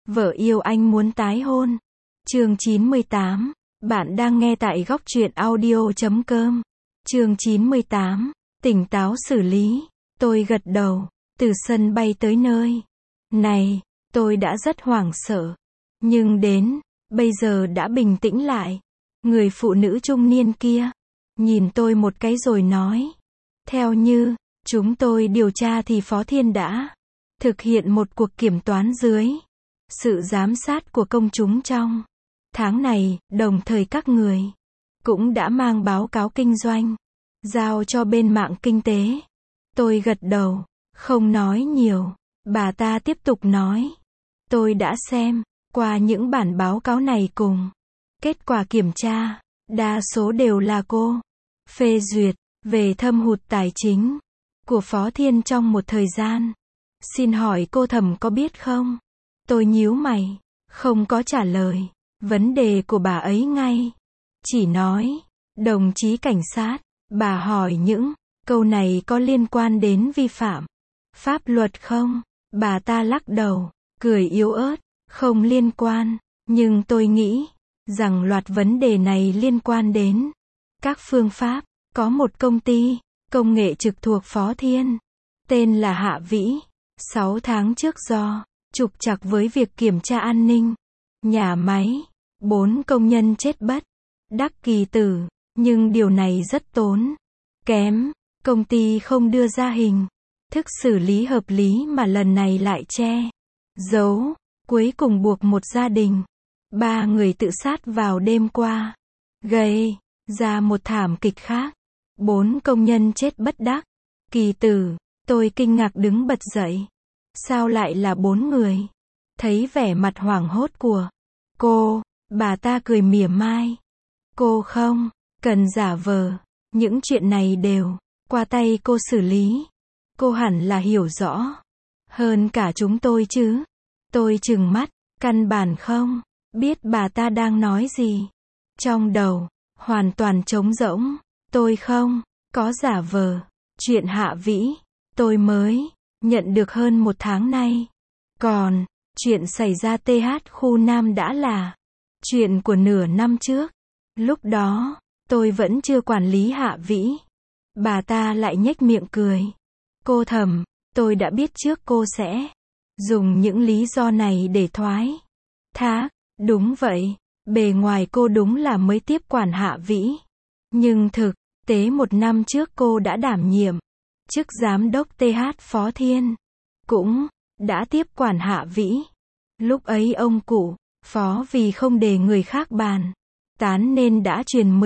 Vợ yêu anh muốn tái hôn. Chương 98. Bạn đang nghe tại góc truyện audio.com. Chương 98. Tỉnh táo xử lý. Tôi gật đầu. Từ sân bay tới nơi này, tôi đã rất hoảng sợ. Nhưng đến bây giờ đã bình tĩnh lại. Người phụ nữ trung niên kia nhìn tôi một cái rồi nói. Theo như chúng tôi điều tra thì Phó Thiên đã thực hiện một cuộc kiểm toán dưới sự giám sát của công chúng trong tháng này, đồng thời các người cũng đã mang báo cáo kinh doanh giao cho bên mạng kinh tế. Tôi gật đầu, không nói nhiều. Bà ta tiếp tục nói. Tôi đã xem qua những bản báo cáo này cùng kết quả kiểm tra, đa số đều là cô phê duyệt về thâm hụt tài chính của Phó Thiên trong một thời gian. Xin hỏi cô Thẩm có biết không? Tôi nhíu mày, không có trả lời vấn đề của bà ấy ngay. Chỉ nói, đồng chí cảnh sát, bà hỏi những câu này có liên quan đến vi phạm pháp luật không? Bà ta lắc đầu, cười yếu ớt, không liên quan, nhưng tôi nghĩ rằng loạt vấn đề này liên quan đến các phương pháp. Có một công ty công nghệ trực thuộc Phó Thiên, tên là Hạ Vĩ, 6 tháng trước do trục trặc với việc kiểm tra an ninh nhà máy, 4 công nhân chết bất đắc kỳ tử, nhưng điều này rất tốn kém. Công ty không đưa ra hình thức xử lý hợp lý mà lần này lại che giấu, cuối cùng buộc một gia đình 3 người tự sát vào đêm qua, gây ra một thảm kịch khác. 4 công nhân chết bất đắc kỳ tử. Tôi kinh ngạc đứng bật dậy. Sao lại là 4 người? Thấy vẻ mặt hoảng hốt của cô, bà ta cười mỉa mai. Cô không cần giả vờ, những chuyện này đều qua tay cô xử lý. Cô hẳn là hiểu rõ hơn cả chúng tôi chứ. Tôi trừng mắt, căn bản không biết bà ta đang nói gì. Trong đầu hoàn toàn trống rỗng. Tôi không có giả vờ. Chuyện Hạ Vĩ tôi mới nhận được hơn 1 tháng nay. Còn chuyện xảy ra TH khu Nam đã là chuyện của nửa năm trước. Lúc đó tôi vẫn chưa quản lý Hạ Vĩ. Bà ta lại nhếch miệng cười. Cô Thẩm, tôi đã biết trước cô sẽ dùng những lý do này để thoái thác. Đúng vậy, bề ngoài cô đúng là mới tiếp quản Hạ Vĩ. Nhưng thực tế 1 năm trước cô đã đảm nhiệm chức giám đốc TH Phó Thiên, cũng đã tiếp quản Hạ Vĩ. Lúc ấy ông cụ Phó vì không để người khác bàn tán nên đã truyền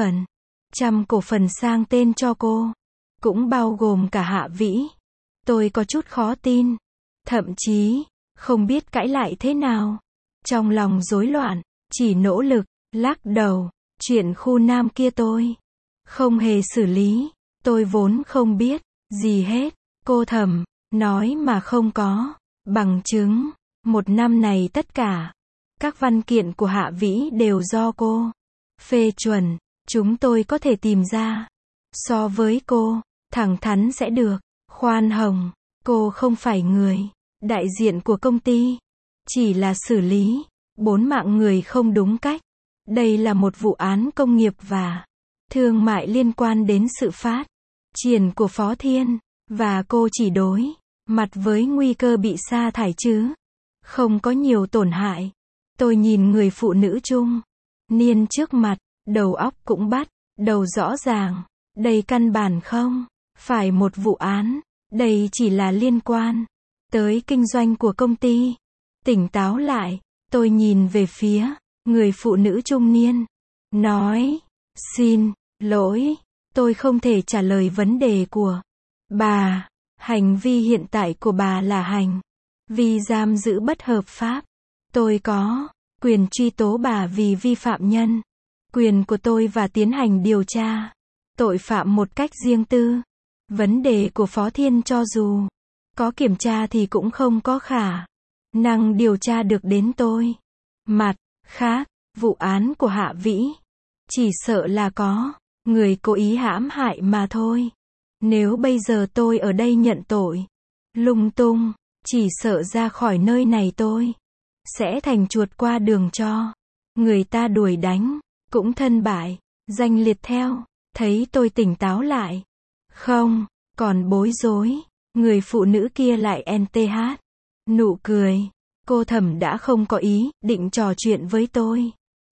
15% cổ phần sang tên cho cô, cũng bao gồm cả Hạ Vĩ. Tôi có chút khó tin, thậm chí không biết cãi lại thế nào. Trong lòng rối loạn, chỉ nỗ lực lắc đầu. Chuyện khu Nam kia tôi không hề xử lý. Tôi vốn không biết gì hết. Cô Thẩm nói mà không có bằng chứng. 1 năm này tất cả các văn kiện của Hạ Vĩ đều do cô phê chuẩn. Chúng tôi có thể tìm ra. So với cô, thẳng thắn sẽ được khoan hồng. Cô không phải người đại diện của công ty, chỉ là xử lý 4 mạng người không đúng cách. Đây là một vụ án công nghiệp và thương mại liên quan đến sự phát triển của Phó Thiên, và cô chỉ đối mặt với nguy cơ bị sa thải chứ không có nhiều tổn hại. Tôi nhìn người phụ nữ trung niên trước mặt, đầu óc cũng bắt đầu rõ ràng. Đây căn bản không phải một vụ án, đây chỉ là liên quan tới kinh doanh của công ty. Tỉnh táo lại, tôi nhìn về phía người phụ nữ trung niên, nói, xin lỗi, tôi không thể trả lời vấn đề của bà. Hành vi hiện tại của bà là hành vi giam giữ bất hợp pháp. Tôi có quyền truy tố bà vì vi phạm nhân quyền của tôi và tiến hành điều tra tội phạm một cách riêng tư. Vấn đề của Phó Thiên cho dù có kiểm tra thì cũng không có khả năng điều tra được đến tôi. Mặt khác, vụ án của Hạ Vĩ chỉ sợ là có người cố ý hãm hại mà thôi. Nếu bây giờ tôi ở đây nhận tội lung tung, chỉ sợ ra khỏi nơi này tôi sẽ thành chuột qua đường cho người ta đuổi đánh, cũng thân bại, danh liệt theo. Thấy tôi tỉnh táo lại, không còn bối rối, người phụ nữ kia lại NTH, nụ cười. Cô Thẩm đã không có ý định trò chuyện với tôi.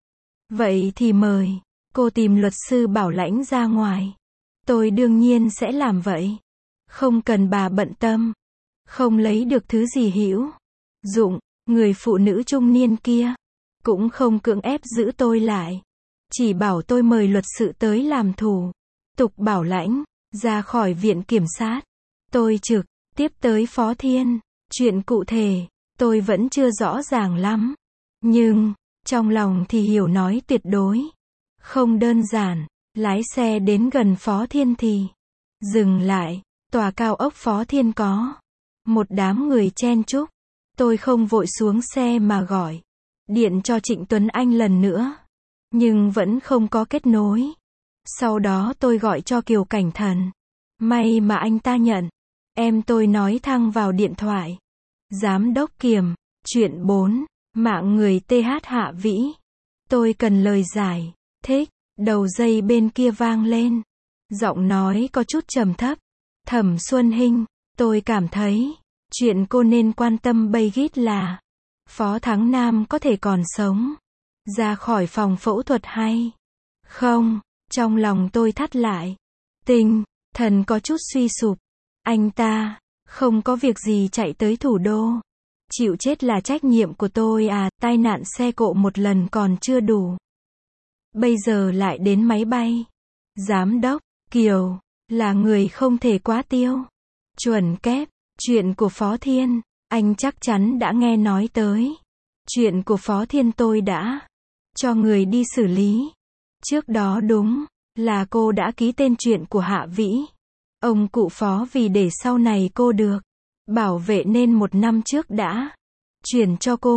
Vậy thì mời cô tìm luật sư bảo lãnh ra ngoài. Tôi đương nhiên sẽ làm vậy. Không cần bà bận tâm. Không lấy được thứ gì hữu dụng. Người phụ nữ trung niên kia cũng không cưỡng ép giữ tôi lại. Chỉ bảo tôi mời luật sư tới làm thủ tục bảo lãnh, ra khỏi viện kiểm sát. Tôi trực tiếp tới Phó Thiên. Chuyện cụ thể, tôi vẫn chưa rõ ràng lắm. Nhưng, trong lòng thì hiểu nói tuyệt đối. Không đơn giản. Lái xe đến gần Phó Thiên thì dừng lại. Tòa cao ốc Phó Thiên có một đám người chen chúc. Tôi không vội xuống xe mà gọi điện cho Trịnh Tuấn Anh lần nữa. Nhưng vẫn không có kết nối. Sau đó tôi gọi cho Kiều Cảnh Thần. May mà anh ta nhận. Em tôi nói thẳng vào điện thoại. Giám đốc Kiềm, chuyện 4, mạng người TH Hạ Vĩ. Tôi cần lời giải thích. Đầu dây bên kia vang lên. Giọng nói có chút trầm thấp. Thẩm Xuân Hinh, tôi cảm thấy chuyện cô nên quan tâm bây gít là Phó Thắng Nam có thể còn sống ra khỏi phòng phẫu thuật hay không. Trong lòng tôi thắt lại. Tinh thần có chút suy sụp. Anh ta không có việc gì chạy tới thủ đô. Chịu chết là trách nhiệm của tôi à. Tai nạn xe cộ một lần còn chưa đủ. Bây giờ lại đến máy bay. Giám đốc Kiều là người không thể quá tiêu chuẩn kép. Chuyện của Phó Thiên, anh chắc chắn đã nghe nói tới. Chuyện của Phó Thiên tôi đã cho người đi xử lý. Trước đó đúng là cô đã ký tên chuyện của Hạ Vĩ. Ông cụ Phó vì để sau này cô được bảo vệ nên 1 năm trước đã chuyển cho cô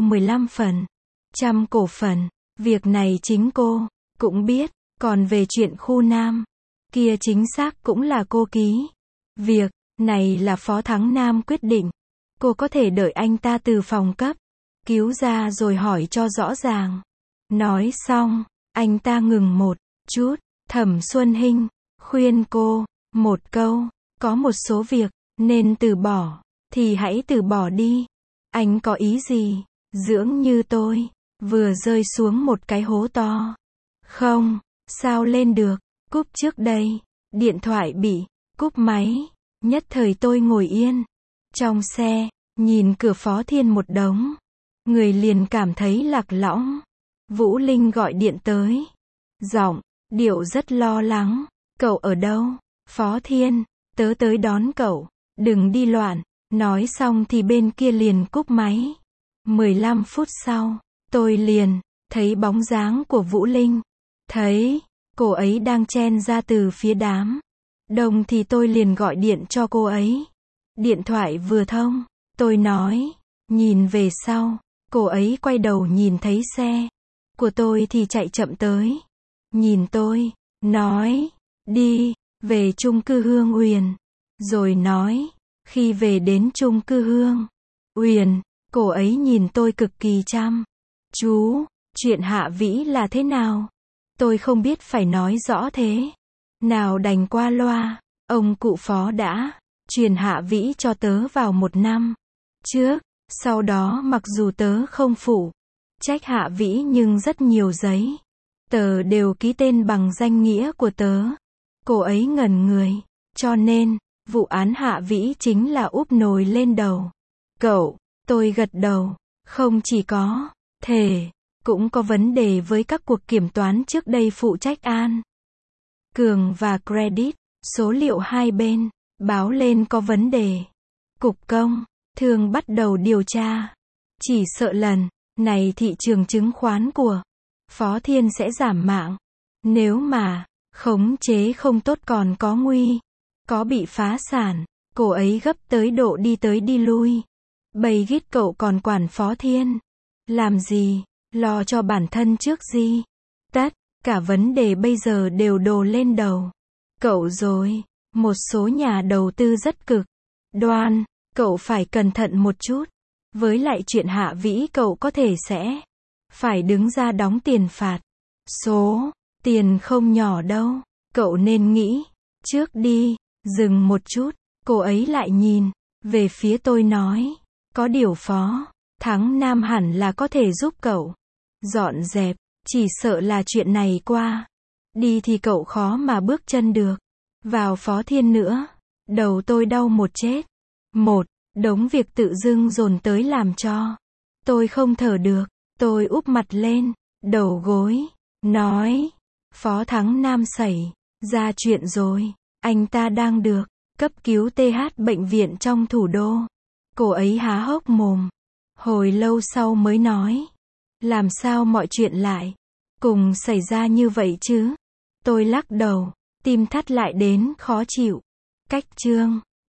15% cổ phần. Việc này chính cô cũng biết. Còn về chuyện khu Nam kia chính xác cũng là cô ký. Việc này là Phó Thắng Nam quyết định. Cô có thể đợi anh ta từ phòng cấp cứu ra rồi hỏi cho rõ ràng. Nói xong, anh ta ngừng một chút. Thẩm Xuân Hinh khuyên cô một câu. Có một số việc nên từ bỏ thì hãy từ bỏ đi. Anh có ý gì? Dưỡng như tôi vừa rơi xuống một cái hố to. Không sao lên được. Cúp trước đây. Điện thoại bị cúp máy. Nhất thời tôi ngồi yên trong xe, nhìn cửa Phó Thiên một đống người liền cảm thấy lạc lõng. Vũ Linh gọi điện tới. Giọng điệu rất lo lắng. Cậu ở đâu? Phó Thiên, tớ tới đón cậu. Đừng đi loạn. Nói xong thì bên kia liền cúp máy. 15 phút sau, tôi liền thấy bóng dáng của Vũ Linh. Thấy cô ấy đang chen ra từ phía đám đông thì tôi liền gọi điện cho cô ấy. Điện thoại vừa thông, tôi nói, nhìn về sau. Cô ấy quay đầu nhìn thấy xe của tôi thì chạy chậm tới. Nhìn tôi, nói, đi về chung cư Hương Uyển. Rồi nói, khi về đến chung cư Hương Uyển, cô ấy nhìn tôi cực kỳ chăm chú. Chuyện Hạ Vĩ là thế nào? Tôi không biết phải nói rõ thế nào đành qua loa. Ông cụ Phó đã truyền Hạ Vĩ cho tớ vào 1 năm trước. Sau đó mặc dù tớ không phụ trách Hạ Vĩ nhưng rất nhiều giấy tờ đều ký tên bằng danh nghĩa của tớ. Cô ấy ngẩn người. Cho nên, vụ án Hạ Vĩ chính là úp nồi lên đầu cậu. Tôi gật đầu. Không chỉ có thể, cũng có vấn đề với các cuộc kiểm toán trước đây phụ trách An Cường và Credit. Số liệu hai bên báo lên có vấn đề. Cục Công Thương bắt đầu điều tra. Chỉ sợ lần này thị trường chứng khoán của Phó Thiên sẽ giảm mạng. Nếu mà khống chế không tốt còn có nguy có bị phá sản. Cô ấy gấp tới độ đi tới đi lui. Bầy gít cậu còn quản Phó Thiên làm gì? Lo cho bản thân trước gì? Tất cả vấn đề bây giờ đều đổ lên đầu cậu rồi. Một số nhà đầu tư rất cực đoan. Cậu phải cẩn thận một chút. Với lại chuyện Hạ Vĩ cậu có thể sẽ phải đứng ra đóng tiền phạt. Số tiền không nhỏ đâu. Cậu nên nghĩ trước đi. Dừng một chút, cô ấy lại nhìn về phía tôi nói, có điều Phó Thắng Nam hẳn là có thể giúp cậu dọn dẹp, chỉ sợ là chuyện này qua đi thì cậu khó mà bước chân được vào Phó Thiên nữa. Đầu tôi đau một chết. Một đống việc tự dưng dồn tới làm cho tôi không thở được. Tôi úp mặt lên đầu gối, nói, Phó Thắng Nam xảy ra chuyện rồi. Anh ta đang được cấp cứu TH bệnh viện trong thủ đô. Cô ấy há hốc mồm. Hồi lâu sau mới nói, làm sao mọi chuyện lại cùng xảy ra như vậy chứ? Tôi lắc đầu, tim thắt lại đến khó chịu. Cách chương